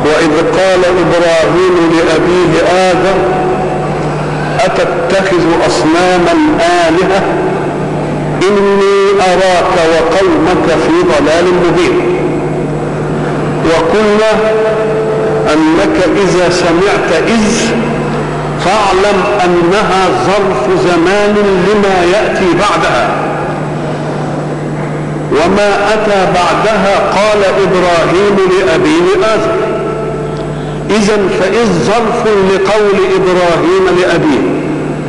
وإذ قال إبراهيم لأبيه آذر أتتخذ أصناما آلهة إني أراك وقومك في ضلال مبين. وقلنا أنك إذا سمعت إذ فاعلم أنها ظرف زمان لما يأتي بعدها، وما أتى بعدها قال إبراهيم لأبيه آذر. إذن فإذ ظرف لقول إبراهيم لأبيه.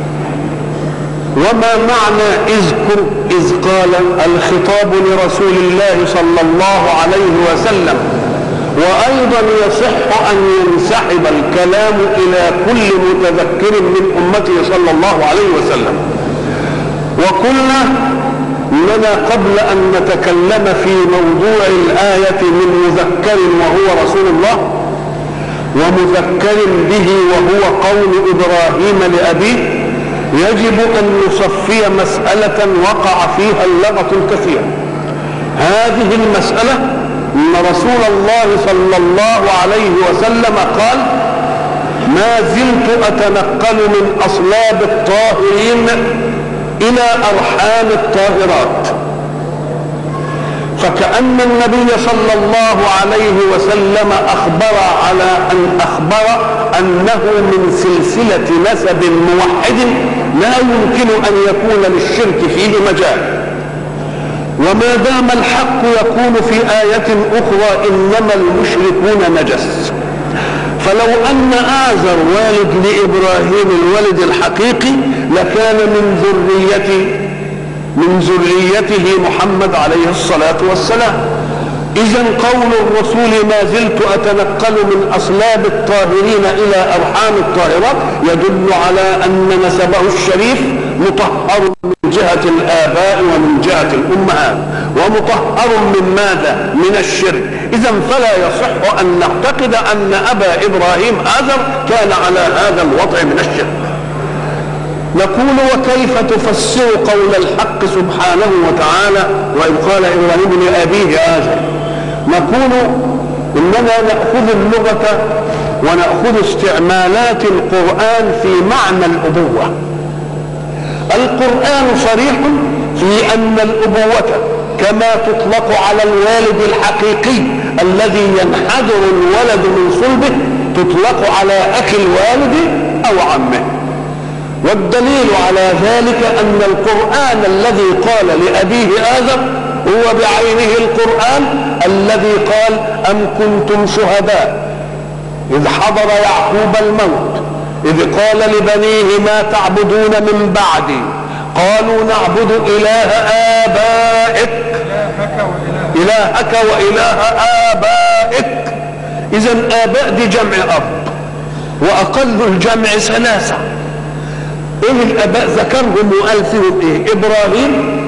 وما معنى اذكر إذ قال؟ الخطاب لرسول الله صلى الله عليه وسلم، وأيضا يصح أن ينسحب الكلام إلى كل متذكر من أمته صلى الله عليه وسلم. وقلنا إننا قبل أن نتكلم في موضوع الآية من مذكر وهو رسول الله ومذكر به وهو قول إبراهيم لأبيه، يجب أن نصفي مسألة وقع فيها اللغط الكثير. هذه المسألة أن رسول الله صلى الله عليه وسلم قال: ما زلت أتنقل من أصلاب الطاهرين إلى أرحام الطاهرات. فكأن النبي صلى الله عليه وسلم أخبر أنه من سلسلة نسب موحد لا يمكن أن يكون للشرك فيه مجال. وما دام الحق يقول في آية أخرى إنما المشركون نجس، فلو أن آزر والد لإبراهيم الولد الحقيقي لكان من ذريته محمد عليه الصلاة والسلام. إذن قول الرسول ما زلت أتنقل من أصلاب الطاهرين إلى أرحام الطاهرات يدل على أن نسبه الشريف مطهر من جهة الآباء ومن جهة الأمهات، ومطهر من ماذا؟ من الشرك. إذن فلا يصح أن نعتقد أن أبا إبراهيم آزر كان على هذا الوضع من الشرك. نقول: وكيف تفسر قول الحق سبحانه وتعالى وإذ قال إبراهيم لأبيه آزر؟ نقول إننا نأخذ اللغة ونأخذ استعمالات القرآن في معنى الأبوة. القرآن صريح في أن الأبوة كما تطلق على الوالد الحقيقي الذي ينحدر الولد من صلبه تطلق على أخي الوالد أو عمه. والدليل على ذلك أن القرآن الذي قال لأبيه آزر هو بعينه القرآن الذي قال: أم كنتم شهداء إذ حضر يعقوب الموت إذ قال لبنيه ما تعبدون من بعدي قالوا نعبد إله إلهك وإله آبائك. إذن آباء دي جمع أب، وأقل الجمع ثلاثة. إيه الآباء؟ ذكرهم وقال فيهم إيه؟ إبراهيم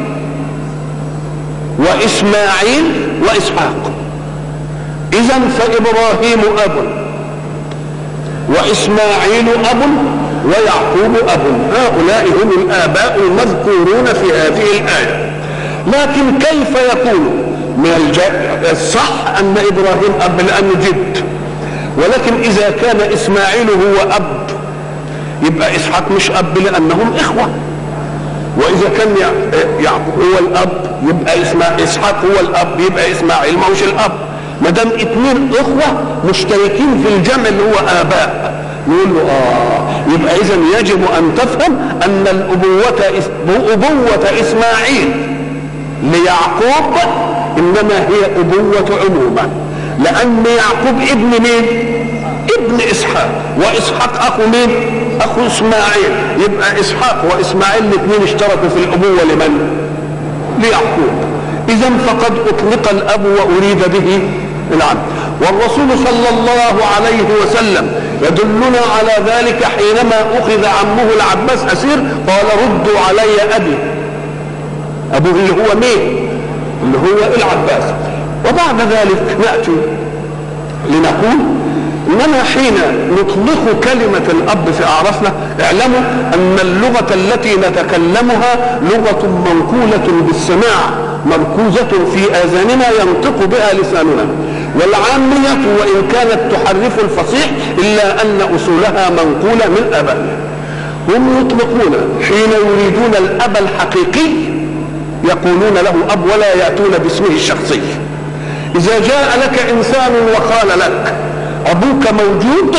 وإسماعيل وإسحاق. إذن فإبراهيم أب وإسماعيل أب ويعقوب أب، هؤلاء هم الآباء المذكورون في هذه الآية. لكن كيف يكون من الصح أن إبراهيم أب لأنه جد، ولكن إذا كان إسماعيل هو أب يبقى إسحاق مش أب لأنهم إخوة، وإذا كان يعقوب هو الأب يبقى إسحاق هو الأب يبقى إسماعيل ما هوش الأب. ما دام اثنين إخوة مشتركين في الجمع اللي هو آباء نقول له يبقى إذن يجب أن تفهم أن أبوة إسماعيل ليعقوب إنما هي أبوة عمومة، لأن يعقوب ابن مين؟ ابن إسحاق، وإسحاق أخو مين؟ أخو إسماعيل. يبقى إسحاق وإسماعيل الاثنين اشتركوا في الأبوة لمن؟ ليعقوب. إذن فقد أطلق الأب وأريد به العم. والرسول صلى الله عليه وسلم يدلنا على ذلك حينما أخذ عمه العباس أسير قال: ردوا علي أبي. أبوه اللي هو مين؟ اللي هو العباس. وبعد ذلك نأتي لنقول إننا حين نطلق كلمة الأب في أعرافنا اعلموا أن اللغة التي نتكلمها لغة منقولة بالسماع مركوزة في آذاننا ينطق بها لساننا، والعامية وإن كانت تحرف الفصيح إلا أن أصولها منقولة من آبائها. هم يطلقون حين يريدون الأب الحقيقي يقولون له أب ولا يأتون باسمه الشخصي. إذا جاء لك إنسان وقال لك أبوك موجود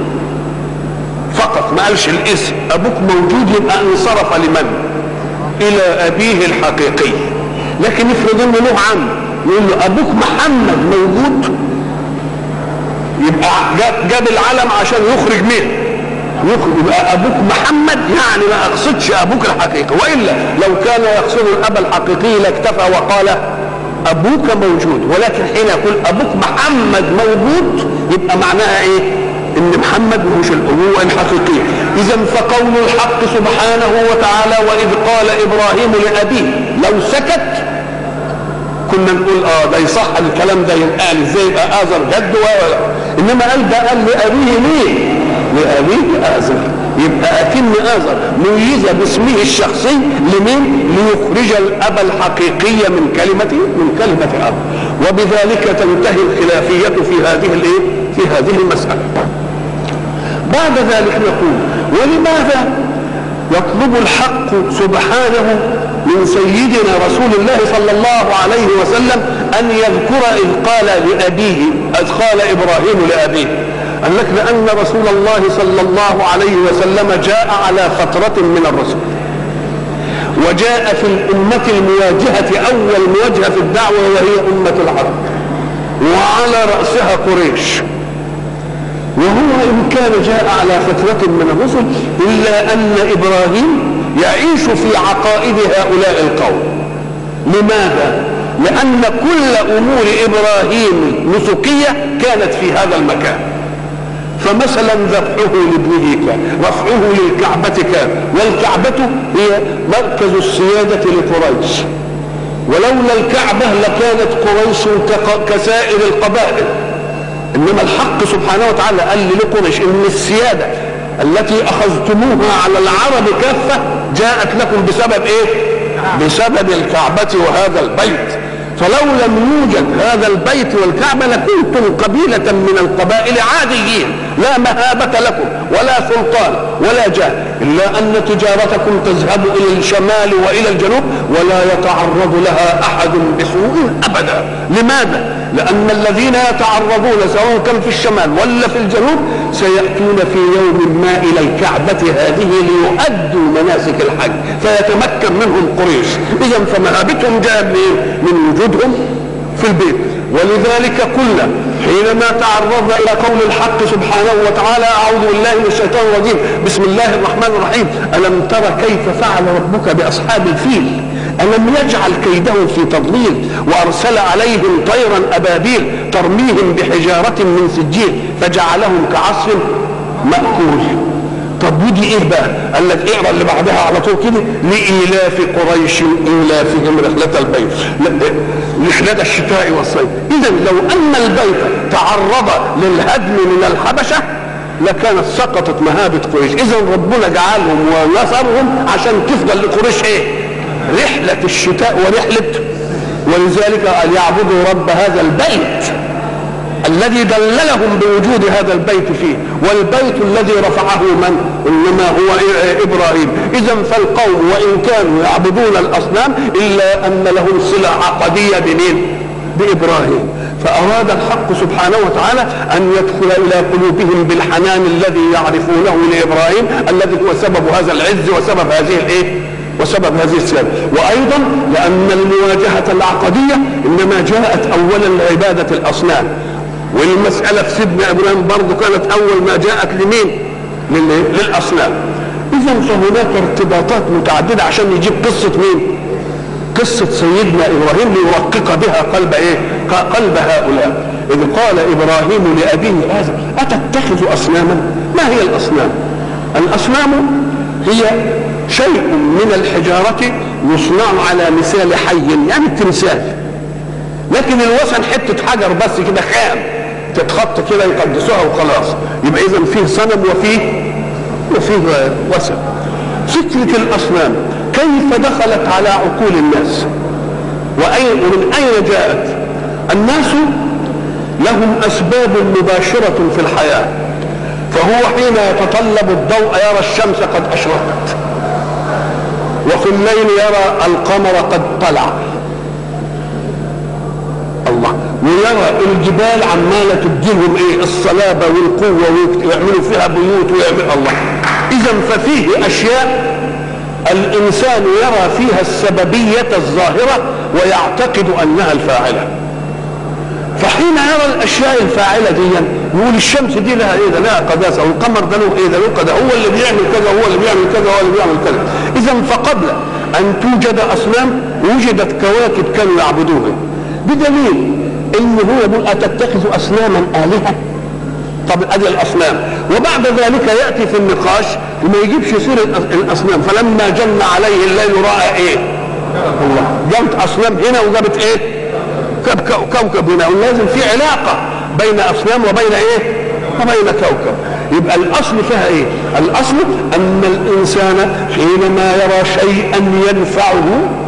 فقط، ما قالش الاسم، أبوك موجود، يبقى انصرف لمن؟ إلى أبيه الحقيقي. لكن افرض انه له عم يقول له أبوك محمد موجود، يبقى جاب العلم عشان يخرج منه، يبقى أبوك محمد، يعني ما أقصدش أبوك الحقيقي. وإلا لو كان يقصد الأب الحقيقي لاكتفى وقال أبوك موجود، ولكن حين يقول أبوك محمد موجود يبقى معناها إيه؟ إن محمد مش الأبوة الحقيقية. إذا فقول الحق سبحانه وتعالى وإذ قال إبراهيم لأبيه، لو سكت كنا نقول ده يصح الكلام ده ينقال ازاي يبقى آزر جد ولا، إنما قال ده قال لأبيه ليه؟ لأبيه آزر، يبقى أكن آزر ميزة باسمه الشخصي لمين؟ ليخرج الأب الحقيقي من كلمة أب. وبذلك تنتهي الخلافية في هذه المسألة. بعد ذلك نقول ولماذا يطلب الحق سبحانه من سيدنا رسول الله صلى الله عليه وسلم أن يذكر إذ قال لأبيه، إذ قال إبراهيم لأبيه؟ قال لك لأن رسول الله صلى الله عليه وسلم جاء على فترة من الرسل، وجاء في الأمة المواجهة أول مواجهة في الدعوة وهي أمة العرب، وعلى رأسها قريش. وهو إن كان جاء على فترة من الرسل إلا أن إبراهيم يعيش في عقائد هؤلاء القوم. لماذا؟ لأن كل أمور إبراهيم نسكية كانت في هذا المكان. فمثلا ذبحه لابنه كان، رفعه للكعبة كان، والكعبة هي مركز السيادة لقريش، ولولا الكعبة لكانت قريش كسائر القبائل. إنما الحق سبحانه وتعالى قال لقريش إن السيادة التي أخذتموها على العرب كافة جاءت لكم بسبب إيه؟ بسبب الكعبة وهذا البيت. فلو لم يوجد هذا البيت والكعبة لكنتم قبيلة من القبائل عاديين، لا مهابة لكم ولا سلطان ولا جاه، إلا أن تجارتكم تذهب إلى الشمال وإلى الجنوب ولا يتعرض لها أحد بسوء أبدا. لماذا؟ لأن الذين يتعرضون سواء كان في الشمال ولا في الجنوب سيأتون في يوم ما إلى الكعبة هذه ليؤدوا مناسك الحج، فيتمكن منهم قريش. إذا فمهابتهم جاءت من وجودهم في البيت. ولذلك قلنا حينما تعرضنا إلى قول الحق سبحانه وتعالى أعوذ بالله من الشيطان الرجيم بسم الله الرحمن الرحيم ألم تر كيف فعل ربك بأصحاب الفيل ألم يجعل كيدهم في تضليل وأرسل عليهم طيرا أبابيل ترميهم بحجارة من سجيل فجعلهم كعصف مأكول. طب ودي ايه بقى؟ قال لك اقرا اللي بعدها على طول كده لإيلاف قريش إيلافهم رحلة البيت، رحلة الشتاء والصيف. إذا لو أن البيت تعرض للهدم من الحبشة لكانت سقطت مهابة قريش. إذا ربنا جعلهم ونصرهم عشان تفضل لقريش ايه؟ رحلة الشتاء ورحلة. ولذلك قال يعبدوا رب هذا البيت الذي دللهم بوجود هذا البيت فيه، والبيت الذي رفعه من؟ انما هو ابراهيم. اذا فالقوم وان كانوا يعبدون الاصنام الا ان لهم صله عقديه بمين؟ بابراهيم. فاراد الحق سبحانه وتعالى ان يدخل الى قلوبهم بالحنان الذي يعرفونه لابراهيم الذي هو سبب هذا العز وسبب هذه الايه؟ وسبب هذه السيادة. وأيضا لأن المواجهة العقدية إنما جاءت أولا لعبادة الأصنام، والمسألة في سيدنا إبراهيم برضو كانت أول ما جاءت لمين؟ للأصنام. إذا فهناك ارتباطات متعددة عشان يجيب قصة مين؟ قصة سيدنا إبراهيم ليرقق بها قلب إيه؟ قلب هؤلاء. إذ قال إبراهيم لأبيه آزر أتتخذ أصناما؟ ما هي الأصنام؟ الأصنام هي شيء من الحجارة يصنع على مثال حي، يعني التمثال، لكن الوثن حتة حجر بس كده خام تتخط كده يقدسوها وخلاص. يبقى إذن فيه صنم وفيه وثن. فكرة الأصنام كيف دخلت على عقول الناس ومن أين جاءت؟ الناس لهم أسباب مباشرة في الحياة، فهو حين يتطلب الضوء يرى الشمس قد أشرقت، وفي الليل يرى القمر قد طلع، الله، ويرى الجبال عمالة تديهم ايه الصلابة والقوة ويعملوا فيها بيوت ويعمل الله. إذا ففيه أشياء الإنسان يرى فيها السببية الظاهرة ويعتقد أنها الفاعلة، فحين يرى الأشياء الفاعلة دي يقول الشمس دي لها ايه ده، لها قداسة، والقمر ده له ايه ده، له قداسة، هو اللي بيعمل كذا، هو اللي بيعمل كذا، هو اللي بيعمل كذا. إذا فقبل أن توجد أصنام وجدت كواكب كانوا يعبدوها، بدليل إن هو يقول أتتخذ أصناما آلهة. طب ادي الاصنام، وبعد ذلك ياتي في النقاش وما يجيبش سيره الاصنام، فلما جن عليه الليل راى ايه؟ الله، جابت اصنام هنا وجابت ايه؟ كوكب هنا، ولازم في علاقه بين اصنام وبين ايه؟ وبين كوكب. يبقى الاصل فيها ايه؟ الاصل ان الانسان حينما يرى شيئا ينفعه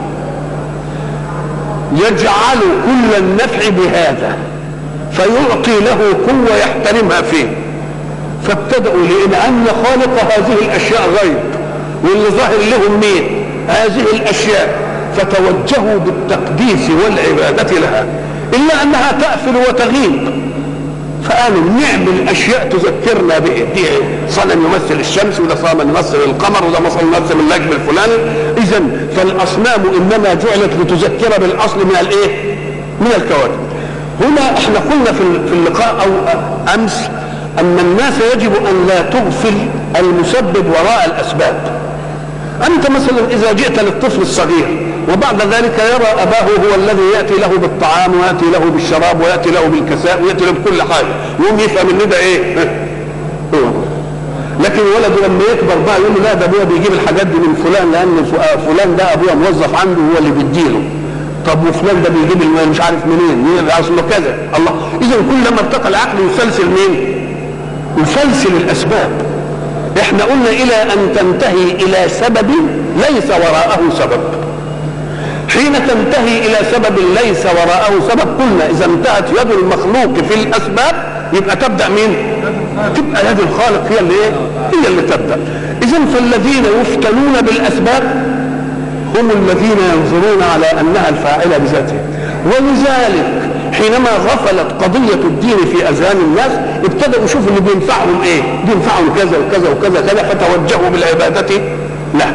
يجعل كل النفع بهذا، فيعطي له قوة يحترمها فيه. فابتدأوا لأن خالق هذه الأشياء غيب، واللي ظاهر لهم مين؟ هذه الأشياء، فتوجهوا بالتقديس والعبادة لها، إلا أنها تأفل وتغيب، فقالوا نعمل أشياء تذكرنا بإيه؟ صنم يمثل الشمس، وده صنم يمثل القمر، وده مثلا يمثل النجم الفلاني. إذا فالأصنام إنما جعلت لتذكر بالأصل من الإيه؟ من الكواكب. هنا احنا قلنا في اللقاء او امس ان الناس يجب ان لا تغفل المسبب وراء الاسباب. انت مثلا اذا جئت للطفل الصغير وبعد ذلك يرى اباه هو الذي ياتي له بالطعام وياتي له بالشراب وياتي له بالكساء وياتي له بكل حاجه، يقوم يفهم ان ده ايه؟ هو. لكن ولده لما يكبر بقى يقول له لا ده ابويا بيجيب الحاجات دي من فلان، لان فلان ده ابويا موظف عنده هو اللي بيديله. طب وفلان ده بيجيب المال مش عارف منين، اصله كذا، الله. اذا كلما ارتقى العقل يسلسل مين؟ يسلسل الاسباب. احنا قلنا الى ان تنتهي الى سبب ليس وراءه سبب. حين تنتهي الى سبب ليس وراءه سبب قلنا اذا انتهت يد المخلوق في الاسباب يبقى تبدا مين؟ تبقى يد الخالق هي اللي ايه؟ هي اللي تبدا. اذا فالذين يفتنون بالاسباب هم الذين ينظرون على انها الفاعله بذاتها. ولذلك حينما غفلت قضيه الدين في اذهان الناس ابتدأوا يشوفوا اللي بينفعهم ايه؟ بينفعهم كذا وكذا وكذا كذا، فتوجهوا بالعباده لا.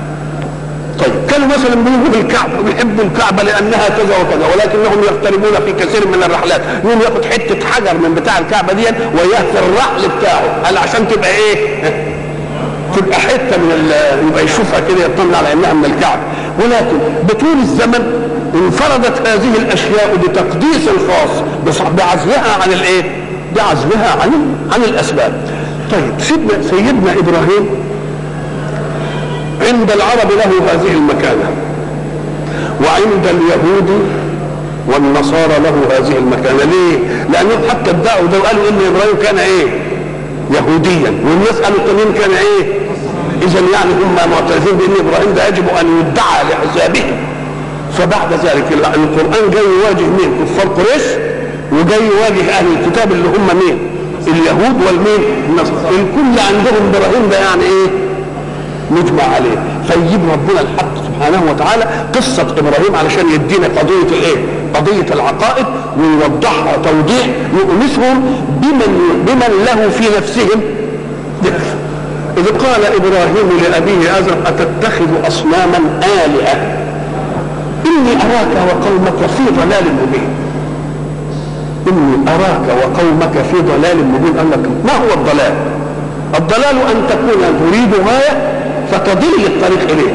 طيب كانوا مثلا بيجوا الكعبه ويحبوا الكعبه لانها كذا وكذا، ولكنهم يقتربون في كثير من الرحلات يقوم ياخد حته حجر من بتاع الكعبه دي ويهفر الرحل بتاعه، قال عشان تبقى ايه؟ تبقى حته من يبقى يشوفها كده يطمن على انها من الكعبه. ولكن بطول الزمن انفردت هذه الاشياء بتقديس خاص بعزلها عن الايه؟ بعزلها عن الاسباب. طيب سيدنا ابراهيم عند العرب له هذه المكانه، وعند اليهود والنصارى له هذه المكانه. ليه؟ لانهم حتى ادعوا ده وقالوا ان ابراهيم كان ايه؟ يهوديا، والناس قالوا التانيين كان ايه؟ اذا يعني هم معترفين بان ابراهيم ده يجب ان يدعى لحسابهم. فبعد ذلك القران جاي يواجه مين؟ كفار قريش، وجاي يواجه اهل الكتاب اللي هم مين؟ اليهود والمين؟ النصارى. الكل عندهم ابراهيم ده يعني ايه؟ مجمع عليه. فيجيب ربنا الحق سبحانه وتعالى قصه ابراهيم علشان يدينا قضيه الايه؟ قضيه العقائد، ويوضحها توضيح يؤنسهم بمن له في نفسهم ذكر. إذ قال إبراهيم لأبيه آزر أتتخذ أصناما آلهة إني أراك وقومك في ضلال مبين. إني أراك وقومك في ضلال مبين. قال لك ما هو الضلال؟ الضلال أن تكون تريد غاية فتضل الطريق إليه.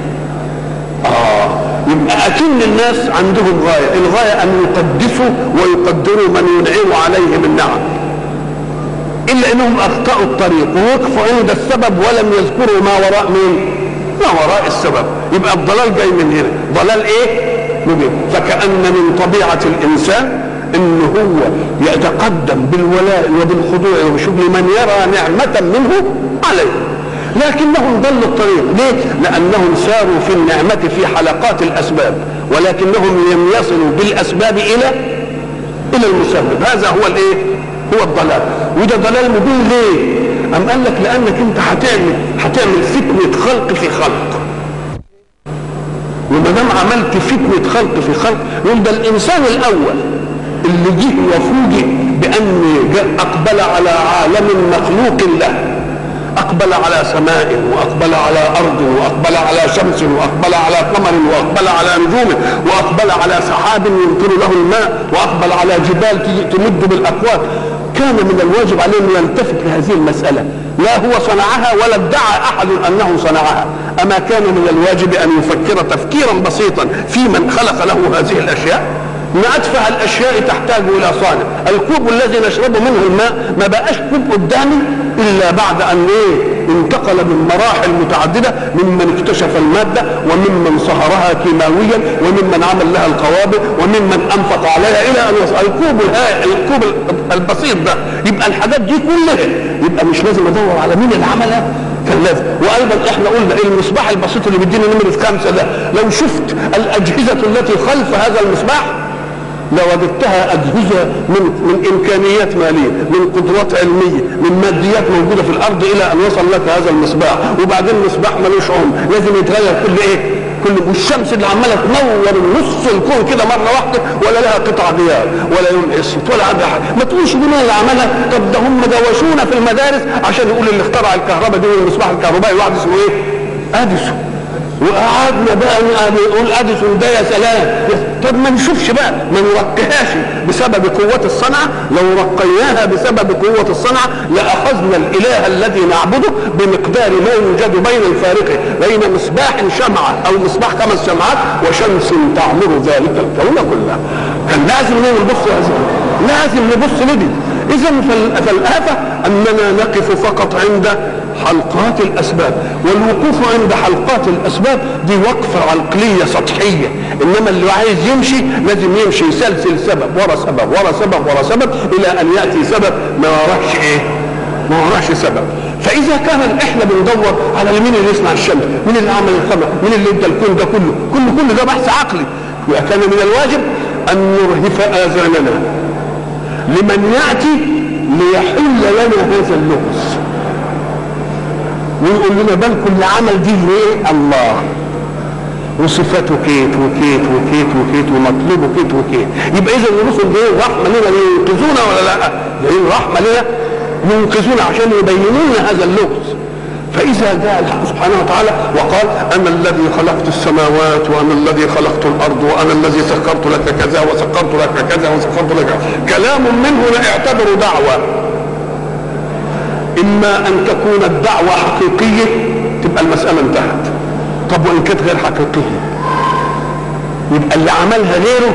يبقى أكن الناس عندهم غاية، الغاية أن يقدسوا ويقدروا من ينعم عليه من نعم، إلا أنهم أخطأوا الطريق ووقفوا عند السبب ولم يذكروا ما وراء مين؟ ما وراء السبب. يبقى الضلال جاي من هنا. ضلال إيه؟ مبين. فكأن من طبيعة الإنسان إنه هو يتقدم بالولاء وبالخضوع وبشكر من يرى نعمة منه عليه، لكنهم ضلوا الطريق. ليه؟ لأنهم ساروا في النعمة في حلقات الأسباب، ولكنهم لم يصلوا بالأسباب الى المسبب. هذا هو الايه؟ هو الضلال. وده ضلال مبين. ليه؟ أم قال لك لانك انت هتعمل فتنه خلق في خلق، وما دام عملت فتنه خلق في خلق يقول ده الانسان الاول اللي جه وفوجئ بان اقبل على عالم مخلوق له، اقبل على سماء واقبل على ارض واقبل على شمس واقبل على قمر واقبل على نجوم واقبل على سحاب يمطر له الماء واقبل على جبال تمد بالاقوات. كان من الواجب عليه ان يلتفت لهذه المساله، لا هو صنعها ولا ادعى احد انه صنعها، اما كان من الواجب ان يفكر تفكيرا بسيطا في من خلق له هذه الاشياء. ان اتفه الاشياء تحتاج الى صانع. الكوب الذي نشرب منه الماء ما بقاش كوب قدامي الا بعد ان انتقل من مراحل متعدده، ممن اكتشف الماده وممن صهرها كيماويا وممن عمل لها القوابل وممن انفق عليها الى ان يصل الكوب البسيط ده. يبقى الحاجات دي كلها يبقى مش لازم ادور على مين اللي عملها، كان لازم. وايضا احنا قلنا المصباح البسيط اللي بيدينا نمره 5 ده، لو شفت الاجهزه التي خلف هذا المصباح لوجدتها اجهزه من امكانيات ماليه، من قدرات علميه، من ماديات موجوده في الارض الى ان وصل لك هذا المصباح. وبعدين المصباح ملوش عمر، لازم يتغير والشمس اللي عماله تنور نص الكون كده مره واحده ولا لها قطع غيار ولا يوم قسط ولا عندها حاجه. ما تقولش مين اللي عملها؟ طب ده هم دوشونا في المدارس عشان يقول اللي اخترع الكهرباء دي والمصباح الكهربائي واحد اسمه ايه؟ اديسون. وقعدنا بقى نقول اديسون ده يا سلام. طب ما نشوفش بقى، ما نرقيهاش بسبب قوه الصنعه. لو رقيناها بسبب قوه الصنعه لاخذنا الاله الذي نعبده بمقدار ما يوجد بين الفارق بين مصباح شمعه او مصباح 5 شمعات وشمس تعمر ذلك الكون كله. كان لازم نبص، لازم نبص لدي. اذا فالآفة اننا نقف فقط عند حلقات الاسباب، والوقوف عند حلقات الاسباب دي وقفة عقلية سطحية. انما اللي عايز يمشي لازم يمشي يسلسل سبب ورا سبب ورا سبب ورا سبب الى ان يأتي سبب ما وراش ايه؟ ما وراش سبب. فاذا كان احنا بندور على مين اللي يصنع الشمس، مين اللي عمل القمر، مين اللي ادى الكون ده كله ده بحث عقلي. وكان من الواجب ان نرهف اذاننا لمن يأتي ليحل لنا هذا اللغز ويقول لنا بل كل عمل دي ليه؟ الله، وصفاته كيت وكيت وكيت وكيت ومطلوبه كيت وكيت. يبقى اذا الرسل دي رحمه لنا لينقذونا ولا لا؟ دي رحمه لنا ينقذونا عشان يبينوا لنا هذا اللغز. فإذا جاء الحق سبحانه وتعالى وقال أنا الذي خلقت السماوات وأنا الذي خلقت الأرض وأنا الذي سخرت لك كذا وسخرت لك كذا وسخرت لك، كلام منه لا يعتبر دعوة. إما أن تكون الدعوة حقيقية تبقى المسألة انتهت. طب وإن كانت غير حقيقية يبقى اللي عملها غيره،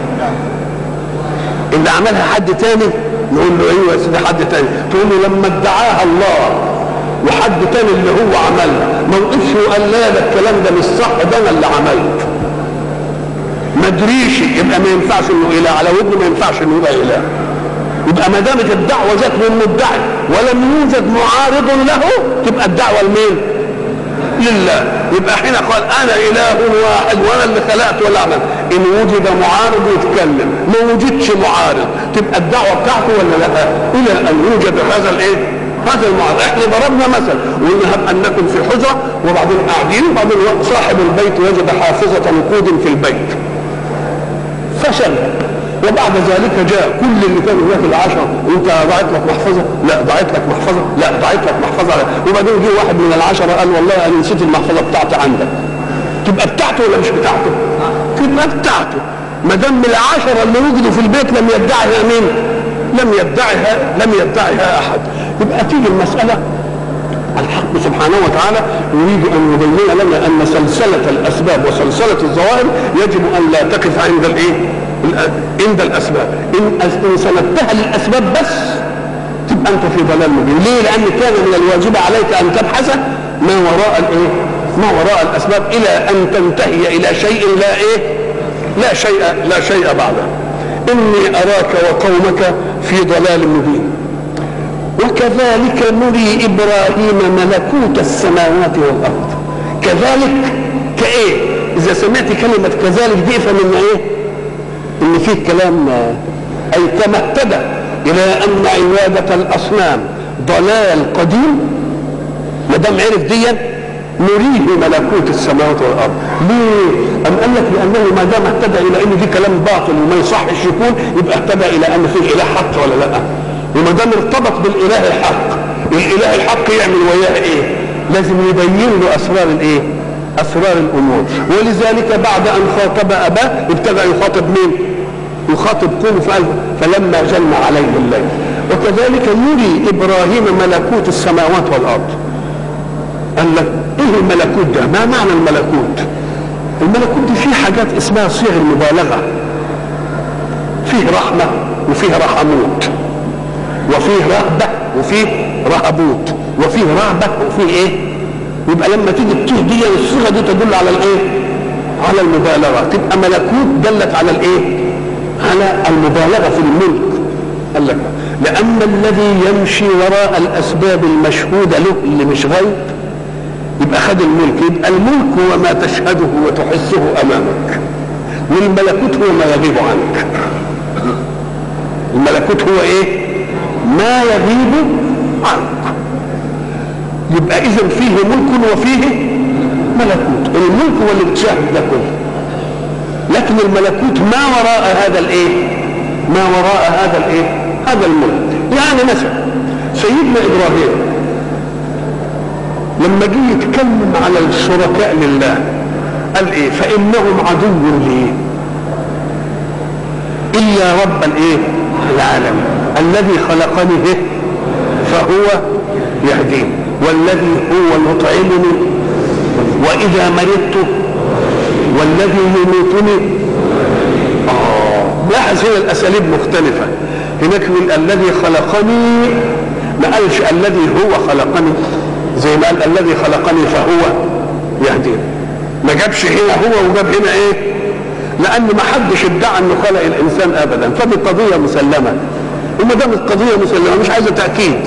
اللي عملها حد تاني نقول له ايوه يا سيدي حد تاني. تقول له لما ادعاها الله وحد تاني اللي هو عملها ما وقفش وقال لا ده الكلام ده مش صح، ده انا اللي عملت ما ادريش، يبقى ما ينفعش انه اله، على ودنه ما ينفعش انه يبقى اله. يبقى ما دامت الدعوه جت من مدعي ولم يوجد معارض له تبقى الدعوه لمين؟ لله. يبقى حين قال انا اله واحد وانا اللي خلقت ولا عملت، ان وجد معارض يتكلم، ما وجدش معارض تبقى الدعوه بتاعته ولا لا؟ الى ان يوجد هذا الايه؟ هذا المعارض. احنا ضربنا مثل وقلنا هب انكم في حجره وبعدين قاعدين وبعدين صاحب البيت وجد حافظه نقود في البيت فشل، وبعد ذلك جاء كل اللي كانوا هناك العشرة، انت ضاعت لك محفظه؟ لا. ضاعت لك محفظه؟ لا. ضاعت لك محفظه؟ لا. وبعدين جه واحد من العشرة قال والله انا نسيت المحفظه بتاعتي عندك. تبقى بتاعته ولا مش بتاعته؟ تبقى بتاعته ما دام العشرة اللي وجدوا في البيت لم يدعها مين؟ لم يدعها احد. يبقى تيجي المساله الحق سبحانه وتعالى يريد ان يبين لنا ان سلسله الاسباب وسلسله الظواهر يجب ان لا تقف عند الايه؟ عند الاسباب. ان سندتها للاسباب بس تبقى انت في ضلال مبين. ليه؟ لان كان من الواجب عليك ان تبحث ما وراء الايه؟ ما وراء الاسباب الى ان تنتهي الى شيء لا ايه؟ لا شيء بعده. اني اراك وقومك في ضلال مبين. وكذلك نري ابراهيم ملكوت السماوات والارض. كذلك كايه؟ اذا سمعت كلمه كذلك دي افهم ان ايه؟ ان فيه كلام أي كما اهتدى إلى أن عبادة الأصنام ضلال قديم، ما دام عرف ديا نريه ملكوت السماوات والأرض. ليه؟ أم قال لك لأنه ما دام اهتدى إلى أن دي كلام باطل وما يصحش يكون، يبقى اهتدى إلى أن في إله حق ولا لا؟ وما دام ارتبط بالإله الحق، الإله الحق يعمل وياه إيه؟ لازم يبين له أسرار الإيه؟ أسرار الأمور. ولذلك بعد أن خاطب أباه ابتدأ يخاطب مين؟ يخاطب قوم فلما جن عليه الليل. وكذلك نري إبراهيم ملكوت السماوات والأرض. قال لك إيه الملكوت ده؟ ما معنى الملكوت؟ الملكوت دي فيه حاجات اسمها صيغ المبالغة، فيه رحمة وفيه رحموت، وفيه رهبة وفيه رهبوت، وفيه رهبة وفيه إيه؟ يبقى لما تيجي التيه دي الصيغة دي تدل على الإيه؟ على المبالغة. تبقى ملكوت دلت على الإيه؟ على المبالغة في الملك. قال لك لأن الذي يمشي وراء الأسباب المشهودة له اللي مش غيب يبقى خد الملك. يبقى الملك هو ما تشهده وتحسه أمامك، والملكوت هو ما يغيب عنك. الملكوت هو إيه؟ ما يغيب عنك. يبقى إذن فيه ملك وفيه ملكوت. الملك هو اللي بتشاهد ده كله، لكن الملكوت ما وراء هذا الايه؟ ما وراء هذا الايه؟ هذا الملك. يعني مثلا سيدنا ابراهيم لما جه يتكلم على الشركاء لله قال ايه؟ فانهم عدو لي الا رب الايه؟ العالمين الذي خلقني به فهو يهدين، والذي هو يطعمني واذا مرضت والذي يميتني. لاحظ هنا الاساليب مختلفه. هناك من الذي خلقني ما قالش الذي هو خلقني، زي ما قال الذي خلقني فهو يهدين. ما جابش هنا هو وجاب هنا ايه؟ لان ما حدش ادعى انه خلق الانسان ابدا، فدي قضيه مسلمه. وما دام القضيه مسلمه مش عايزه تاكيد.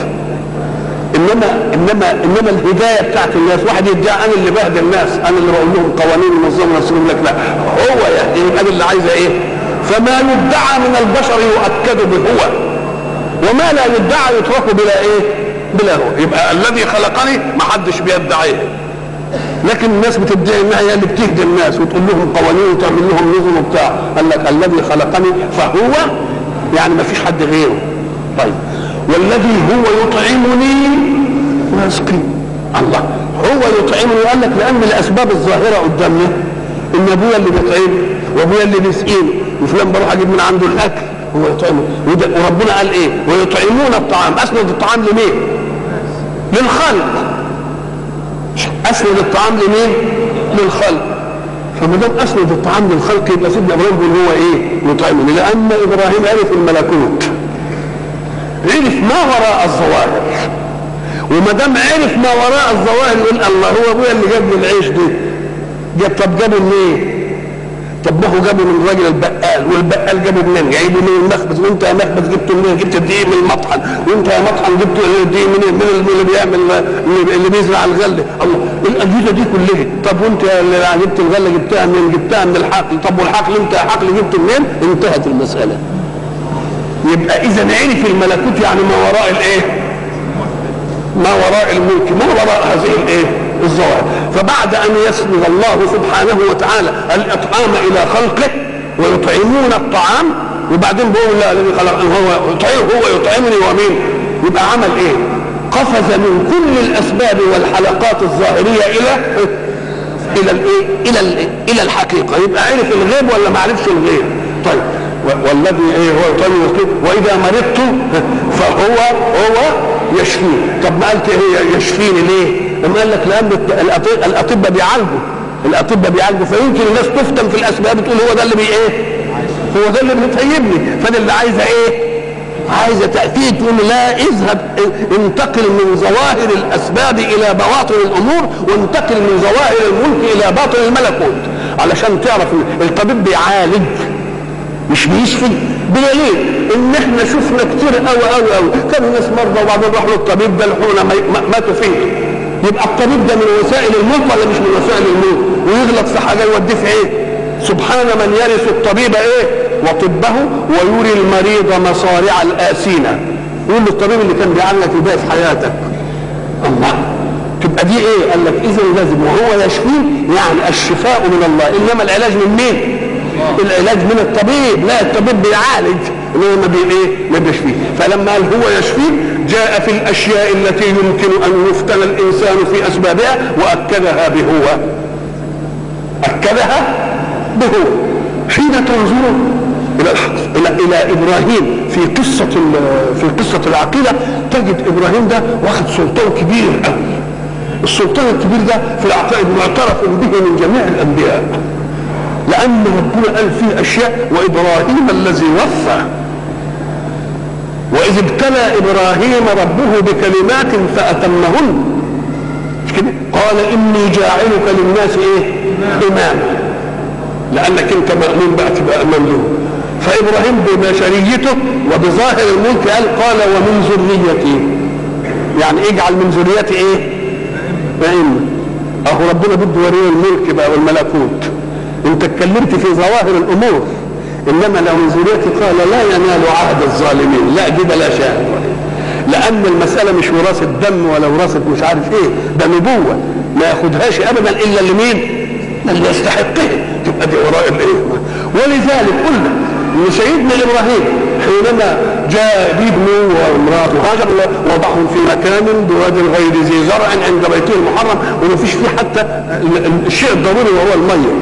انما الهدايه بتاعت الناس، واحد يدعي انا اللي بهدي الناس، انا اللي بقول لهم قوانين منظمه نفسهم، لك لا هو يهدي. يبقى اللي عايزه ايه؟ فما يدعى من البشر يؤكد بهو، وما لا يدعى يترك بلا ايه؟ بلا هو. يبقى الذي خلقني ما حدش بيدعيه، لكن الناس بتدعي انها هي اللي بتهدي الناس وتقول لهم قوانين وتعمل لهم نظم وبتاع. قال لك الذي خلقني فهو، يعني ما فيش حد غيره. طيب والذي هو يطعمني ويسقيني. الله هو يطعمني، قال لك لان الاسباب الظاهره قدامنا ان ابويا اللي بيطعمني وابويا اللي بيسقيني وفلان بروح اجيب من عنده الاكل هو يطعمني. وربنا قال ايه؟ ويطعمون الطعام. اسند الطعام لمين؟ للخلق. اسند الطعام لمين؟ للخلق. فما دام اسند الطعام للخلق يبقى سيدنا ابراهيم بيقول هو ايه؟ يطعمني. لان ابراهيم عرف الملكوت، عرف ما وراء الظواهر. وما دام عرف ما وراء الظواهر يقول الله هو ابويا اللي جاب لي العيش ده. طب جابه منين؟ طب ما هو جابه من الراجل البقال، والبقال جابه منين؟ جايبه من المخبز، وانت يا مخبز جبته منين؟ جبت الدقيق من المطحن، وانت يا مطحن جبت الدقيق منين؟ من اللي بيعمل اللي بيزرع الغله. الله الاجهزه دي كلها. طب وانت اللي جبت الغله جبتها منين؟ جبتها من الحقل. طب والحقل انت حقل جبته منين؟ انتهت المساله. يبقى اذا عرف الملكوت يعني ما وراء الايه؟ ما وراء الملك، ما وراء هذه الايه؟ الظواهر. فبعد ان يسند الله سبحانه وتعالى الاطعام الى خلقه ويطعمون الطعام، وبعدين بيقول لا الذي خلق هو يطعمني ومين؟ يبقى عمل ايه؟ قفز من كل الاسباب والحلقات الظاهريه الى الحقيقه. يبقى عرف الغيب ولا ما عرفش الغيب؟ طيب والذي ايه هو يطعمني واذا مرضت فهو يشفيني. طب ما قالت هي يشفيني ليه؟ لما قال لك لان الاطباء بيعالجوا فيمكن الناس تفتن في الاسباب تقول هو ده اللي هو ده اللي بيطيبني. فده اللي عايزه ايه؟ عايزه تاكيد. تقول لا اذهب انتقل من ظواهر الاسباب الى بواطن الامور، وانتقل من ظواهر الملك الى باطن الملكوت، علشان تعرف الطبيب بيعالج مش بيشفي. بدليل ان احنا شفنا كتير قوي كانوا ناس مرضى وبعدين راحوا للطبيب ده لحونا ماتوا فيه. يبقى الطبيب ده من وسائل الملك ولا مش من وسائل الملك؟ ويغلط في حاجه يوديه في ايه؟ سبحان من يرث الطبيب ايه؟ وطبه ويري المريض مصارع الآسينة. يقول له الطبيب اللي كان بيعالجك الباقي في حياتك. الله، تبقى دي ايه؟ قال لك اذا لازم وهو يشفيه، يعني الشفاء من الله، انما العلاج من مين؟ العلاج من الطبيب. لا، الطبيب بيعالج انما ما بيشفيه. فلما قال هو يشفيه جاء في الاشياء التي يمكن ان يفتن الانسان في اسبابها واكدها بهو. اكدها بهو. حين تنظر الى ابراهيم في قصه العقيده تجد ابراهيم ده واخد سلطان كبير قوي. السلطان الكبير ده في العقائد معترف به من جميع الانبياء، لان ربنا قال فيه اشياء: وابراهيم الذي وفى واذ ابتلى ابراهيم ربه بكلمات فاتمهن. مش كده؟ قال اني جاعلك للناس ايه؟ اماما. لانك انت مامون بقى تبقى امام له. فابراهيم ببشريته وبظاهر الملك قال ومن ذريتي، يعني اجعل من ذريتي ايه؟ ائمه. اهو ربنا بده يوريه الملك بقى والملكوت. انت اتكلمت في ظواهر الامور، انما لو من ذريتي قال لا ينال عهد الظالمين. لا، دي بلا شأن، لان المساله مش وراثه دم ولا وراثه مش عارف ايه، ده نبوه ما ياخدهاش ابدا الا لمين؟ اللي يستحقها. تبقى دي وراء الايه. ولذلك قلنا ان سيدنا ابراهيم حينما جاء بابنه وامراته هاجر وضعهم في مكان بواد غير ذي زرع عند بيته المحرم، وما فيش فيه حتى الشيء الضروري وهو الميه.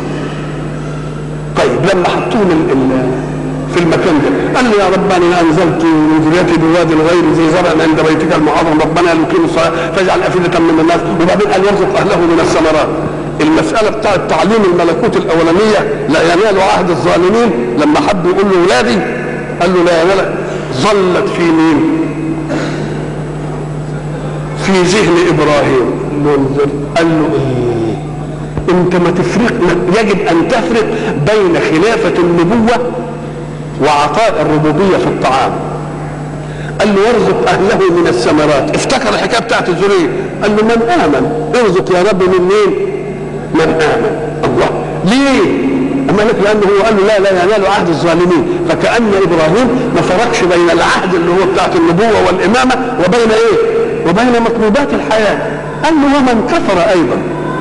طيب لما حطوهم في المكان ده قال له: يا رب انا انزلت من ذريتي بواد غير ذي زرع عند بيتك المحرم ربنا ليقيموا الصلاه فاجعل افئده من الناس. وبعدين قال: يرزق اهله من الثمرات. المساله بتاعت تعليم الملكوت الاولانيه لا ينال عهد الظالمين، لما حب يقول له ولادي قال له لا ينال. ظلت في مين؟ في ذهن ابراهيم منذر. قال له ايه؟ انت ما تفرق، يجب ان تفرق بين خلافه النبوه وعطاء الربوبيه في الطعام. قال له: يرزق اهله من الثمرات. افتكر الحكايه بتاعت الذريه. قال له: من امن. ارزق يا رب من مين؟ من امن. الله، ليه؟ اما لك لانه هو قال له لا ينال عهد الظالمين. فكأن ابراهيم ما فرقش بين العهد اللي هو بتاعت النبوه والامامه وبين ايه؟ وبين مطلوبات الحياه. قال له: ومن كفر ايضا.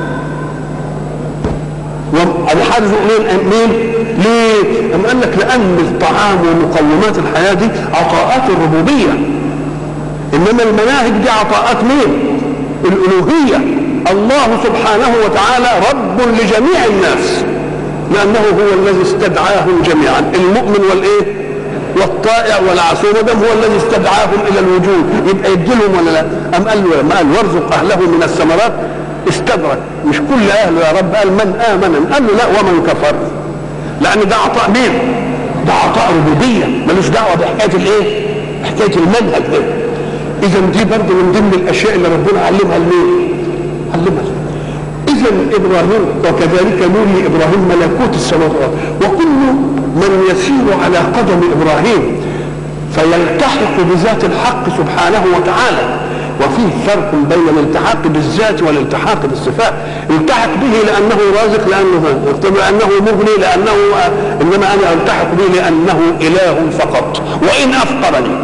الحارث مين؟ ليه؟ أم قال لك لأن الطعام ومقومات الحياة دي عطاءات الربوبية، إنما المناهج دي عطاءات مين؟ الألوهية. الله سبحانه وتعالى رب لجميع الناس، لأنه هو الذي استدعاهم جميعا، المؤمن والإيه؟ والطائع والعصوم، ده هو الذي استدعاهم إلى الوجود، يبقى يديلهم ولا لا؟ أم قال له: ما قال وارزق أهله من الثمرات؟ استدرك، مش كل اهله يا رب. قال: من امن. قال له: لا، ومن كفر. لان ده عطاء مين؟ ده عطاء ربوبيه، ملوش دعوه بحكايه الايه؟ حكايه المنهج ده. اذا دي برضه من ضمن الاشياء اللي ربنا علمها لمين؟ علمها. اذا ابراهيم وكذلك نوري ابراهيم ملكوت السماوات. وكل من يسير على قدم ابراهيم فيلتحق بذات الحق سبحانه وتعالى. وفيه فرق بين الالتحاق بالذات والالتحاق بالصفات. التحق به لانه رازق، لانه مغني، لانه انما انا التحق به لانه اله فقط وان افقرني.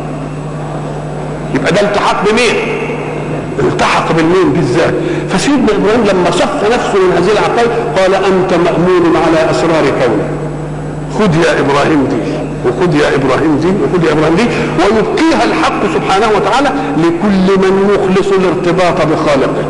يبقى ده التحاق بمين؟ التحق بالمين؟ بالذات. فسيدنا ابراهيم لما صف نفسه من هذه العقائد قال: انت مامون على اسرار كوني. خذ يا ابراهيم دي، وخذ يا ابراهيم دي، وخذ يا ابراهيم دي، ويبقيها الحق سبحانه وتعالى لكل من يخلص الارتباط بخالقه.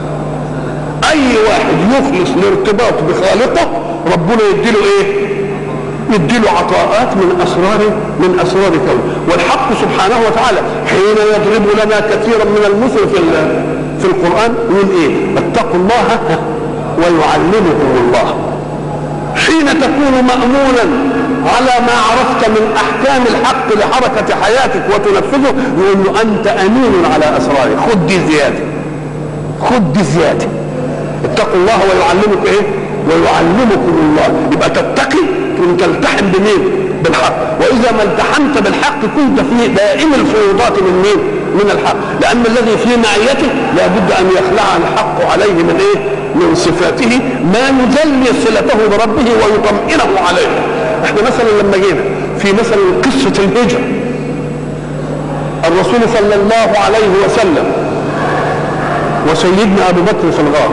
اي واحد يخلص الارتباط بخالقه ربنا يديله ايه؟ يديله عطاءات من اسرار كونه. والحق سبحانه وتعالى حين يضرب لنا كثيرا من المثل في القران يقول ايه؟ اتقوا الله ويعلمكم الله. حين تكون مأمونا على ما عرفت من احكام الحق لحركة حياتك وتنفذه يقول له: انت امين على اسراره. خد دي زيادة، خد دي زيادة. اتقوا الله ويعلمك ايه؟ ويعلمكم الله. يبقى تتقي ان تلتحم بمين؟ بالحق. واذا ما التحمت بالحق كنت في دائم الفيوضات من مين؟ من الحق. لان الذي في معيته لابد ان يخلع الحق عليه من ايه؟ من صفاته ما يجلي صلته بربه ويطمئنه عليه. احنا مثلا لما جينا في مثلا قصه الهجره، الرسول صلى الله عليه وسلم وسيدنا ابو بكر في الغار،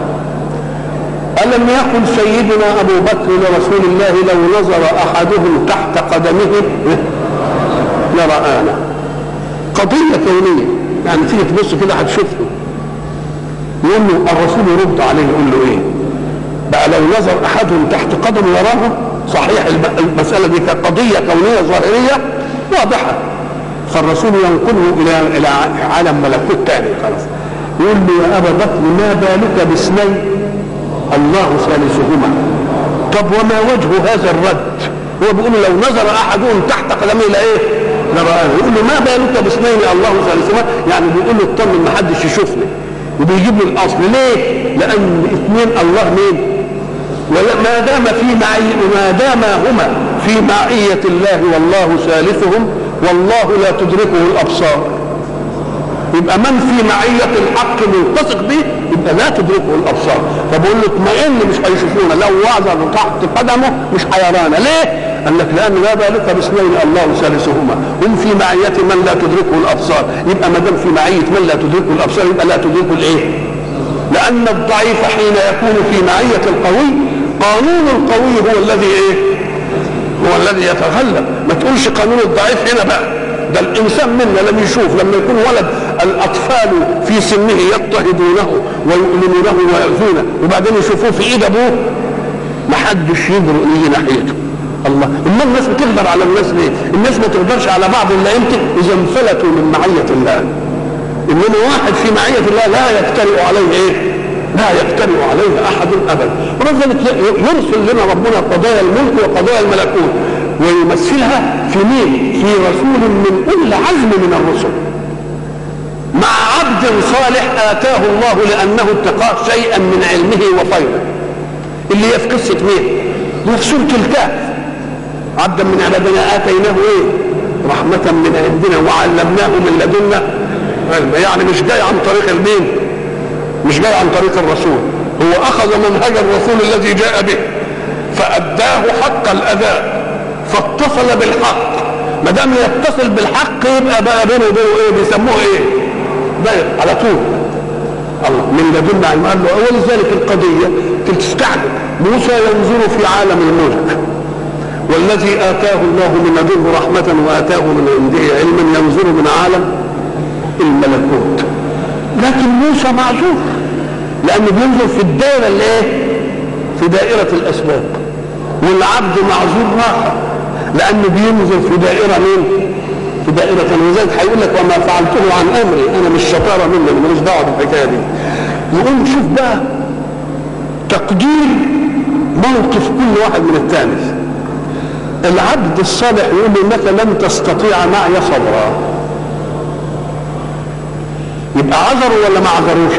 ألم يقل سيدنا أبو بكر لرسول الله لو نظر أحدهم تحت قدمه لرآنا؟ قضية كونية، يعني تيجي تبص كده هتشوفه. يقول له الرسول يرد عليه يقول له إيه؟ بقى لو نظر أحدهم تحت قدمه يراه؟ صحيح المسألة دي كقضية كونية ظاهرية واضحة، فالرسول ينقله إلى عالم ملكوت تاني خلاص. يقول له يا أبا بكر ما بالك باثنين الله ثالثهما؟ طب وما وجه هذا الرد؟ هو بيقول لو نظر احدهم تحت قدمه لايه؟ لرآه. يقول له ما بالك باثنين الله ثالثهما؟ يعني بيقول له اطمن ما حدش يشوفني، وبيجيب له الاصل. ليه؟ لان اثنين الله مين؟ وما دام في ما دام هما في معية الله والله ثالثهم، والله لا تدركه الابصار، يبقى من في معية الحق ملتصق به يبقى لا تدركه الابصار. فبقول له اطمئن مش هيشوفونا، لو وعظ تحت قدمه مش هيرانا. ليه؟ قال لك لان لا بالك باثنين الله ثالثهما، هم في معية من لا تدركه الابصار، يبقى ما دام في معية من لا تدركه الابصار يبقى لا تدركه الايه؟ لان الضعيف حين يكون في معية القوي قانون القوي هو الذي ايه؟ هو الذي يتغلب. ما تقولش قانون الضعيف هنا بقى، ده الانسان منا لم يشوف لما يكون ولد الاطفال في سنه يضطهدونه ويؤلمونه ويؤذونه وبعدين يشوفوه في ايد ابوه ما حدش يقدر يجي ناحيته. الله، اما الناس بتقدر على الناس ليه؟ الناس ما تقدرش على بعض الا امتى؟ اذا انفلتوا من معيه الله. انما واحد في معيه الله لا يجترئ عليه ايه؟ لا يجترئ عليه احد ابدا. ولذلك يرسل لنا ربنا قضايا الملك وقضايا الملكوت ويمثلها في مين؟ في رسول من اولي العزم من الرسل، مع عبد صالح اتاه الله لانه اتقاه شيئا من علمه وفيضه، اللي هي في قصه مين؟ في سوره الكهف. عبدا من عبادنا اتيناه ايه؟ رحمه من عندنا وعلمناه من لدنا علما. يعني مش جاي عن طريق المين؟ مش جاي عن طريق الرسول، هو اخذ منهج الرسول الذي جاء به فاداه حق الاداء، فاتصل بالحق. ما دام يتصل بالحق يبقى بقى بينه وبينه ايه؟ بيسموه ايه؟ داير على طول. الله من لدنا علم. قال له ولذلك القضيه تستعجب. موسى ينظر في عالم الملك، والذي اتاه الله من لدنه رحمه واتاه من عنده علما ينظر من عالم الملكوت. لكن موسى معذور لانه بينظر في الدائره اللي ايه؟ في دائره الاسباب. والعبد معذور راحه لانه بينظر في دائره مين؟ في دائره. ولذلك هيقول لك وما فعلته عن امري، انا مش شطاره مني، انا ماليش دعوه بالحكايه دي. يقوم شوف بقى تقدير موقف كل واحد من الثاني. العبد الصالح يقول له انك لن تستطيع معي صبرا، يبقى عذروا ولا ما عذروش؟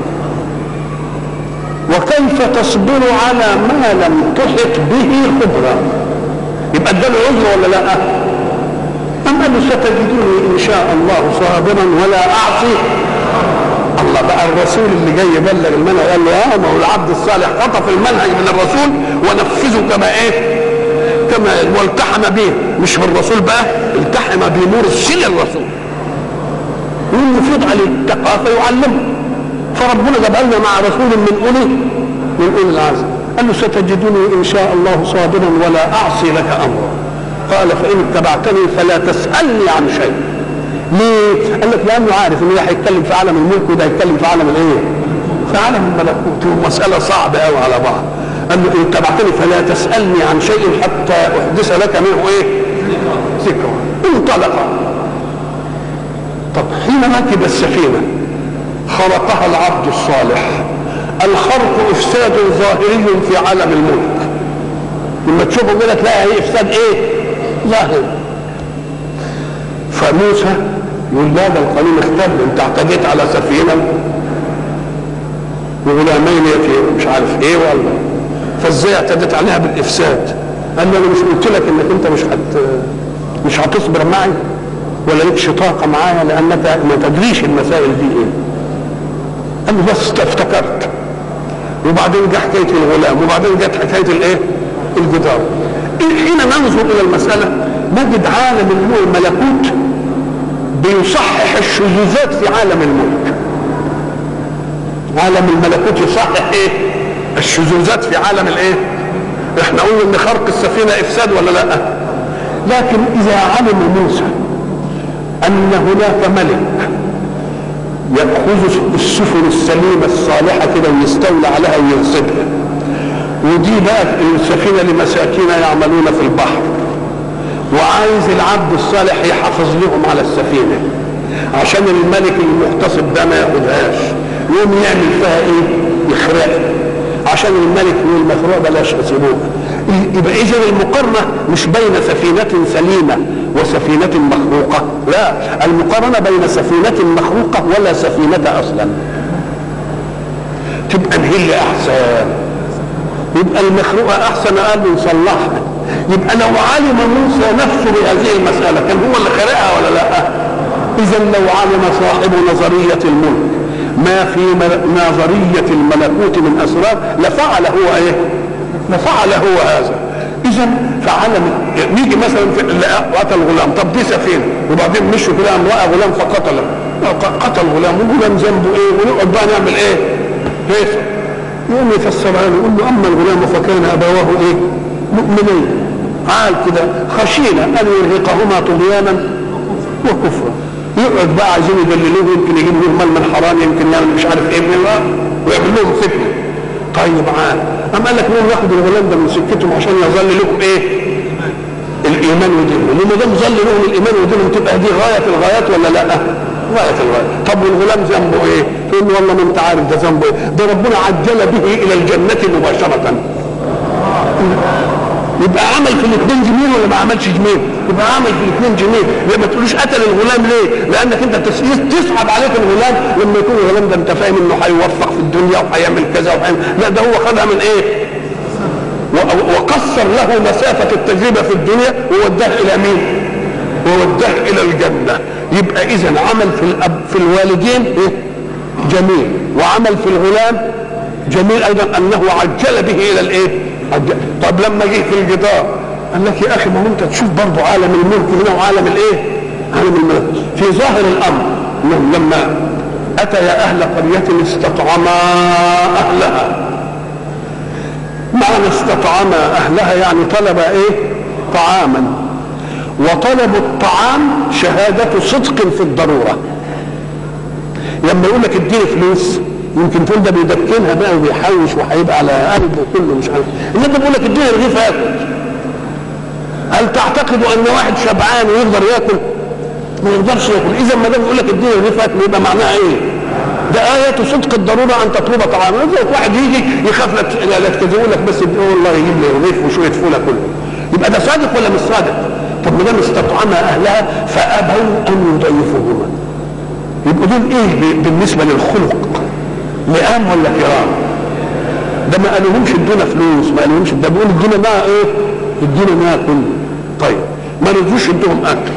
وكيف تصبر على ما لم تحط به خبرا؟ يبقى اداله عذر ولا لا؟ أم قال له ستجدوني ان شاء الله صابرا ولا اعصي. الله، بقى الرسول اللي جاي يبلغ المنهج قال له ما هو العبد الصالح خطف المنهج من الرسول ونفذه كما ايه؟ كما والتحم به، مش بالرسول بقى، التحم بمرسل الرسول والمفروض عليه التقى فيعلمه. فربنا جاب لنا مع رسول من اولي العزم. قال له ستجدني ان شاء الله صابرا ولا اعصي لك امرا. قال فان اتبعتني فلا تسالني عن شيء. ليه؟ قال لك لانه عارف ان ده هيتكلم في عالم الملك وده هيتكلم في عالم الايه؟ في عالم الملكوت، ومساله صعبه قوي على بعض. قال له ان اتبعتني فلا تسالني عن شيء حتى احدث لك منه ايه؟ ذكرى. انطلق. طب حين ركب السفينه خرقها العبد الصالح. الخرق افساد ظاهري في عالم الملك. لما تشوفه كده تلاقي هي افساد ايه؟ ظاهر. فموسى يقول لا، ده القانون اختل، انت اعتديت على سفينه وغلامين مش عارف ايه ولا، فازاي اعتديت عليها بالافساد؟ قال له انا مش قلت لك انك انت مش هتصبر معي ولا لك شطاقه معايا لانك ما تدريش المسائل دي ايه؟ قال له بس افتكرت. وبعدين جه حكايه الغلام، وبعدين جت حكايه الايه؟ الجدار. حين ننظر الى المساله نجد عالم الملكوت بيصحح الشذوذات في عالم الملك. عالم الملكوت يصحح ايه؟ الشذوذات في عالم الايه؟ احنا قلنا ان خرق السفينه افساد ولا لا؟ لكن اذا علم موسى ان هناك ملك يأخذ السفن السليمة الصالحة كده ويستولى عليها وينصبها، ودي بقى السفينة لمساكين يعملون في البحر، وعايز العبد الصالح يحافظ لهم على السفينة عشان الملك المغتصب ده ما ياخدهاش، يقوم يعمل فيها ايه؟ يخرقها عشان الملك يقول المخروق بلاش يسيبوها. يبقى اذا المقارنة مش بين سفينة سليمة وسفينة مخروقة، لا، المقارنة بين سفينة مخروقة ولا سفينة أصلا. تبقى هي أحسن، يبقى المخروقة أحسن، قال نصلحها. يبقى لو علم موسى نفسه بهذه المسألة كان هو اللي خرقها ولا لا؟ إذا لو علم صاحب نظرية الملك ما في نظرية الملكوت من أسرار لفعل هو إيه؟ لفعل هو هذا. إذا فعلم نيجي مثلا في قتل غلام، طب دي سفينة وبعدين مشوا كده قام لقى غلام فقتله، قتل غلام، والغلام ذنبه إيه؟ ونقعد بقى نعمل إيه؟ هيصة. يقوم يفسرها له يقول له أما الغلام فكان أبواه إيه؟ مؤمنين، عال كده خشينا أن يرهقهما طغيانا وكفرا. يقعد بقى عايزين يدللوه، يمكن يجيب لهم مال من حرام، يمكن يعمل مش عارف ايه ويعمل لهم فتنه. طيب عال قام قال لك مين ياخد الغلام ده من سكتهم عشان يظل لهم ايه؟ الايمان ودينهم. لما دام ظل لهم الايمان ودينهم تبقى دي غايه الغايات ولا لا؟ غايه الغايات. طب والغلام ذنبه ايه؟ تقول له والله ما انت عارف ده ذنبه ايه؟ ده ربنا عجل به الى الجنه مباشره. يبقى عمل في الاثنين جميل ولا ما عملش جميل؟ يبقى عمل في الاثنين جميل. ما تقولوش قتل الغلام ليه؟ لانك انت تصعب عليك الغلام لما يكون الغلام ده انت فاهم انه هيوفق في الدنيا وهيعمل كذا لا، ده هو خدها من ايه؟ وقصر له مسافه التجربه في الدنيا ووداه الى مين؟ ووداه الى الجنه. يبقى اذا عمل في الوالدين إيه؟ جميل، وعمل في الغلام جميل ايضا انه عجل به الى الايه؟ طب لما جه في الجدار قال لك يا اخي ما هو انت تشوف برضه عالم الملك هنا وعالم الايه؟ عالم الملك. في ظاهر الامر انهم لما اتيا اهل قريه استطعما اهلها. معنى استطعما اهلها يعني طلب ايه؟ طعاما. وطلب الطعام شهاده صدق في الضروره. لما يقول لك اديني فلوس يمكن تقول ده بيدكنها بقى وبيحوش وهيبقى على قلبه كله مش عارف، انما بيقول لك اديني رغيف اكل. هل تعتقد ان واحد شبعان ويقدر ياكل؟ ما يقدرش ياكل. اذا ما دام يقول لك اديني رغيف اكل يبقى معناها ايه؟ ده آية صدق الضرورة أن تطلب طعاما. واحد يجي يخاف لا تكذبوا لك بس والله يجيب لي رغيف وشوية فولة كله. يبقى ده صادق ولا مش صادق؟ طب ما دام استطعمها أهلها فأبوا أن يضيفوهما. يبقوا دول إيه بالنسبة للخلق؟ لئام ولا كرام؟ ده ما قالوهمش ادونا فلوس، ما قالوهمش، ده بيقول ادونا ما ايه؟ ادونا ناكل. طيب ما رضوش ادوهم اكل.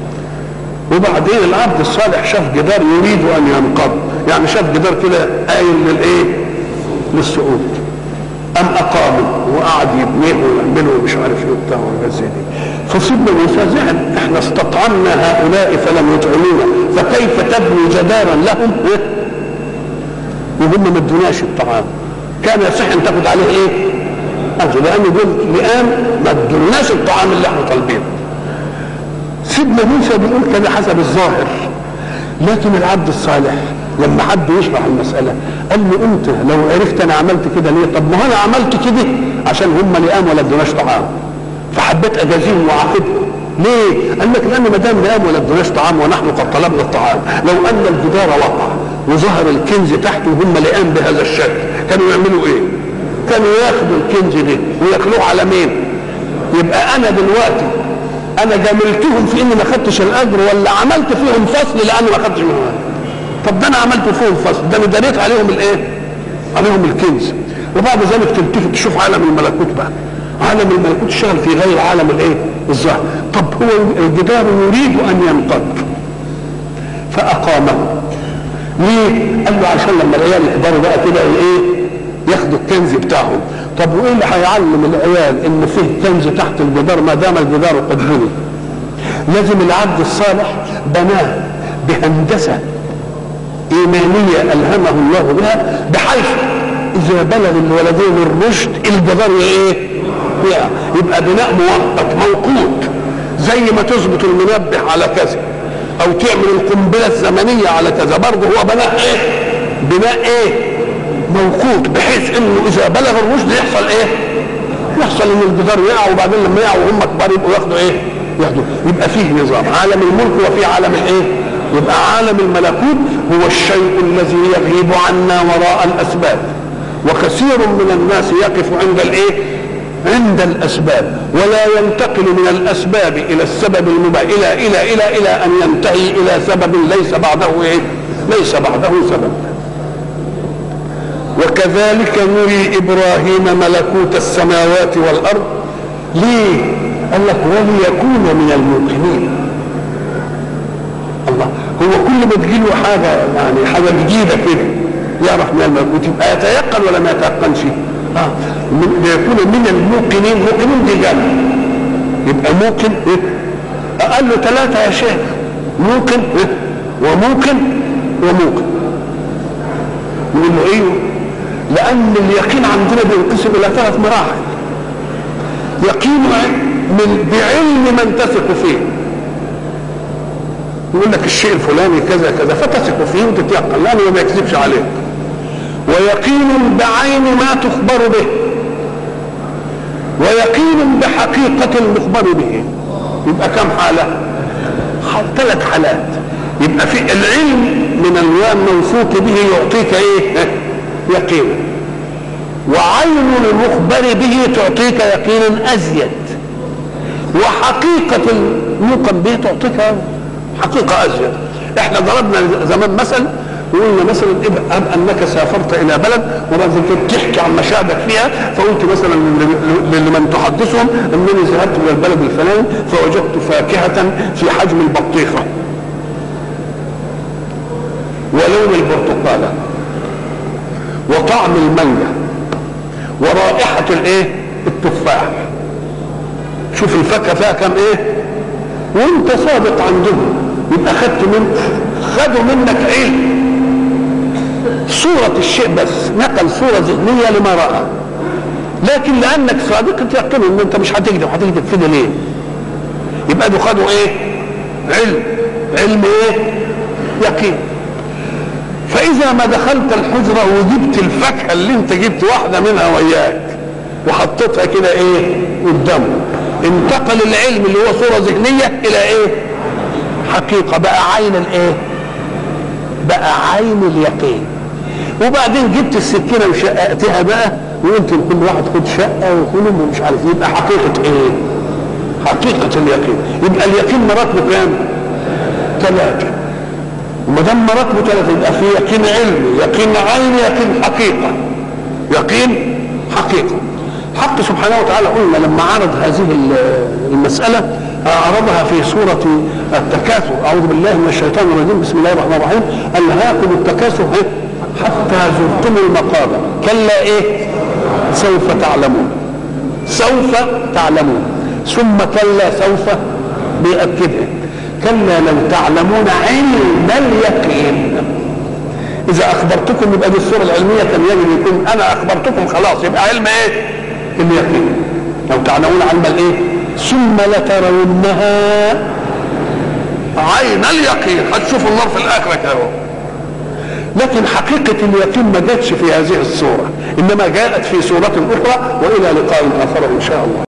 وبعدين العبد الصالح شاف جدار يريد ان ينقض، يعني شاف جدار كده قايل للايه؟ للسقوط. ام اقاموا وقعد يبنيه ويعملوا مش عارف ايه وبتاع وحاجات زي دي. فسيدنا موسى زعل، احنا استطعمنا هؤلاء فلم يطعمونا، فكيف تبني جدارا لهم وهم ما ادوناش الطعام؟ كان يصح ان تاخد عليه ايه؟ اجر، لان دول لئام ما ادوناش الطعام اللي احنا طالبينه. سيدنا موسى بيقول كده حسب الظاهر، لكن العبد الصالح لما حد يشرح المساله قال له انت لو عرفت انا عملت كده ليه؟ طب ما هو انا عملت كده عشان هم لئام ولا ادوناش طعام، فحبيت اجازيهم واعاقبهم. ليه؟ قال لك لان ما دام لئام ولا ادوناش طعام ونحن قد طلبنا الطعام، لو ان الجدار وقع وظهر الكنز تحته وهم لئام بهذا الشكل كانوا يعملوا ايه؟ كانوا ياخدوا الكنز ده وياكلوه على مين؟ يبقى انا دلوقتي انا جاملتهم في اني ما خدتش الاجر ولا عملت فيهم فصل لاني ما خدتش منهم؟ طب ده انا عملت فيهم فصل، ده انا دريت عليهم الايه؟ عليهم الكنز. وبعد ذلك تلتفت تشوف عالم الملكوت بقى، عالم الملكوت اشتغل في غير عالم الايه؟ الظاهر. طب هو الجدار يريد ان ينقض فاقامه. ليه؟ قال له عشان لما العيال يكبروا بقى كده ايه؟ ياخدوا الكنز بتاعهم. طب وايه اللي هيعلم العيال ان فيه كنز تحت الجدار ما دام الجدار قد بني؟ لازم العبد الصالح بناه بهندسه ايمانيه الهمه الله بها، بحيث اذا بلغ الولدين الرشد الجدار ايه؟ يبقى بناء مؤقت موقوت، زي ما تظبط المنبه على كذا او تعمل القنبله الزمنيه على كذا، برضه هو بناء ايه؟ بناء ايه؟ موقوت، بحيث انه اذا بلغ الرشد يحصل ايه؟ يحصل ان الجدار يقع، وبعدين لما يقعوا وهم كبار يبقوا ياخدوا ايه؟ ياخدوا. يبقى فيه نظام عالم الملك وفي عالم الايه؟ يبقى عالم الملكوت هو الشيء الذي يغيب عنا وراء الاسباب، وكثير من الناس يقف عند الايه؟ عند الاسباب، ولا ينتقل من الاسباب الى السبب المباشر الى ان ينتهي الى سبب ليس بعده ايه؟ ليس بعده سبب. وكذلك نري ابراهيم ملكوت السماوات والارض. ليه؟ قال لك وليكون من الموقنين. الله، هو كل ما تجيله حاجه يعني حاجه جديده كده يعرف من الملكوت يبقى يتيقن ولا ما يتيقنش؟ ليكون من الموقنين. موقنين دي جنة، يبقى موقن اقل له ثلاثه يا شيخ، موقن وموقن وموقن. نقول له ايوه، لان اليقين عندنا بينقسم الى ثلاث مراحل. يقين بعلم من تثق فيه، يقول لك الشيء الفلاني كذا كذا فتثق فيه وتتيقن لانه ما يكذبش عليك. ويقين بعين ما تخبر به، ويقين بحقيقة المخبر به. يبقى كم حالة؟ ثلاث حالات. يبقى في العلم من الموثوق به يعطيك ايه؟ يقين. وعين المخبر به تعطيك يقينا ازيد، وحقيقة الموقن به تعطيك حقيقة ازيد. احنا ضربنا زمان مثل وقلنا مثلا انك سافرت الى بلد وبعد كده تحكي عن مشاهدك فيها، فقلت مثلا لمن تحدثهم انني ذهبت الى البلد الفلاني فوجدت فاكهه في حجم البطيخه ولون البرتقاله وطعم المانجا ورائحه الايه؟ التفاح. شوف الفاكهه فيها كم ايه؟ وانت صادق عندهم، يبقى خدوا منك علم صورة الشيء بس، نقل صورة ذهنية لما رأى. لكن لأنك صادق تيقن إن أنت مش هتكذب في ليه؟ يبقى ده خدوا إيه؟ علم إيه؟ يقين. فإذا ما دخلت الحجرة وجبت الفاكهة اللي أنت جبت واحدة منها وياك وحطيتها كده إيه؟ قدامه، انتقل العلم اللي هو صورة ذهنية إلى إيه؟ حقيقة. بقى عين الإيه؟ بقى عين اليقين. وبعدين جبت السكينه وشققتها بقى وقلت لكل واحد خد شقه وكلهم ومش عارف، يبقى حقيقه ايه؟ حقيقه اليقين. يبقى اليقين مراتبه كام؟ ثلاثه. وما دام مراتبه ثلاثه يبقى في يقين علمي، يقين عيني، يقين حقيقه. يقين حقيقه. حق سبحانه وتعالى قلنا لما عرض هذه المساله عرضها في سوره التكاثر. اعوذ بالله من الشيطان الرجيم، بسم الله الرحمن الرحيم. الهاكم التكاثر حتى زرتم المقابر، كلا ايه؟ سوف تعلمون. سوف تعلمون. ثم كلا سوف بيأكدها، كلا لو تعلمون علم اليقين. اذا اخبرتكم يبقى دي الصوره العلميه كان يجب يكون انا اخبرتكم خلاص، يبقى علم ايه؟ اليقين. لو تعلمون علم الايه؟ ثم لترونها عين اليقين. هتشوفوا النار في الاخره كده. لكن حقيقة اليقين ما جاتش في هذه الصورة، إنما جاءت في صورة أخرى. وإلى لقاء آخر إن شاء الله.